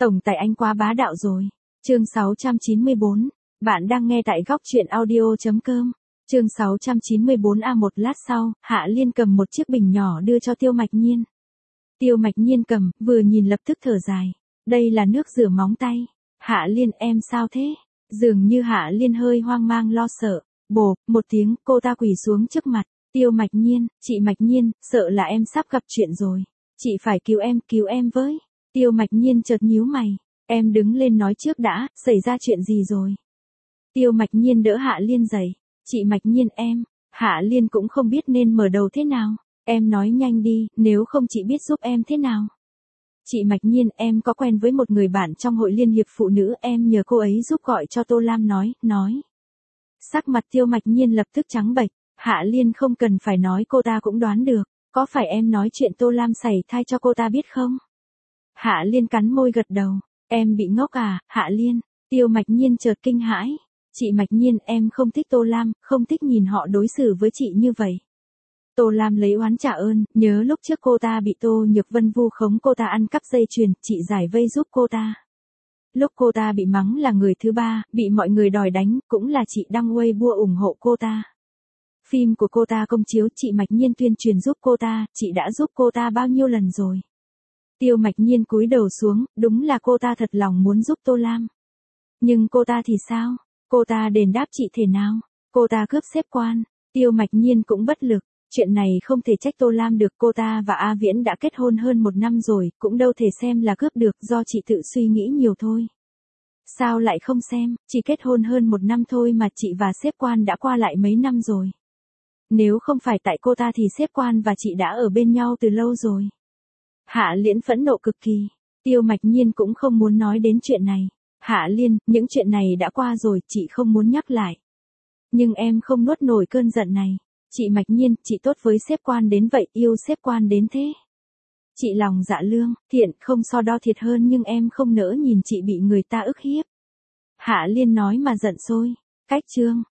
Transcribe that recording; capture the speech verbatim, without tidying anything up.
Tổng tài anh quá bá đạo rồi. Chương sáu trăm chín mươi bốn. Bạn đang nghe tại góc truyện audio chấm com. Chương sáu trăm chín mươi bốn A một lát sau, Hạ Liên cầm một chiếc bình nhỏ đưa cho Tiêu Mạch Nhiên. Tiêu Mạch Nhiên cầm, vừa nhìn lập tức thở dài. Đây là nước rửa móng tay. Hạ Liên, em sao thế? Dường như Hạ Liên hơi hoang mang lo sợ. Bộp, một tiếng, cô ta quỳ xuống trước mặt. Tiêu Mạch Nhiên, chị Mạch Nhiên, sợ là em sắp gặp chuyện rồi. Chị phải cứu em, cứu em với. Tiêu Mạch Nhiên chợt nhíu mày. Em đứng lên nói trước đã, xảy ra chuyện gì rồi? Tiêu Mạch Nhiên đỡ Hạ Liên dậy. Chị Mạch Nhiên em. Hạ Liên cũng không biết nên mở đầu thế nào. Em nói nhanh đi, nếu không chị biết giúp em thế nào. Chị Mạch Nhiên, em có quen với một người bạn trong hội liên hiệp phụ nữ, em nhờ cô ấy giúp gọi cho Tô Lam nói, nói. Sắc mặt Tiêu Mạch Nhiên lập tức trắng bệch. Hạ Liên không cần phải nói, cô ta cũng đoán được. Có phải em nói chuyện Tô Lam sảy thai cho cô ta biết không? Hạ Liên cắn môi gật đầu. Em bị ngốc à, Hạ Liên? Tiêu Mạch Nhiên chợt kinh hãi. Chị Mạch Nhiên, em không thích Tô Lam, không thích nhìn họ đối xử với chị như vậy. Tô Lam lấy oán trả ơn, nhớ lúc trước cô ta bị Tô Nhược Vân vu khống, cô ta ăn cắp dây chuyền, chị giải vây giúp cô ta. Lúc cô ta bị mắng là người thứ ba, bị mọi người đòi đánh, cũng là chị đăng Weibo ủng hộ cô ta. Phim của cô ta công chiếu, chị Mạch Nhiên tuyên truyền giúp cô ta, chị đã giúp cô ta bao nhiêu lần rồi. Tiêu Mạch Nhiên cúi đầu xuống, đúng là cô ta thật lòng muốn giúp Tô Lam. Nhưng cô ta thì sao? Cô ta đền đáp chị thế nào? Cô ta cướp xếp quan. Tiêu Mạch Nhiên cũng bất lực. Chuyện này không thể trách Tô Lam được, cô ta và A Viễn đã kết hôn hơn một năm rồi, cũng đâu thể xem là cướp được, do chị tự suy nghĩ nhiều thôi. Sao lại không xem, chỉ kết hôn hơn một năm thôi mà chị và xếp quan đã qua lại mấy năm rồi. Nếu không phải tại cô ta thì xếp quan và chị đã ở bên nhau từ lâu rồi. Hạ Liên phẫn nộ cực kỳ. Tiêu Mạch Nhiên cũng không muốn nói đến chuyện này. Hạ Liên, những chuyện này đã qua rồi, chị không muốn nhắc lại. Nhưng em không nuốt nổi cơn giận này. Chị Mạch Nhiên, chị tốt với xếp quan đến vậy, yêu xếp quan đến thế. Chị lòng dạ lương, thiện, không so đo thiệt hơn, nhưng em không nỡ nhìn chị bị người ta ức hiếp. Hạ Liên nói mà giận sôi. Cách chương.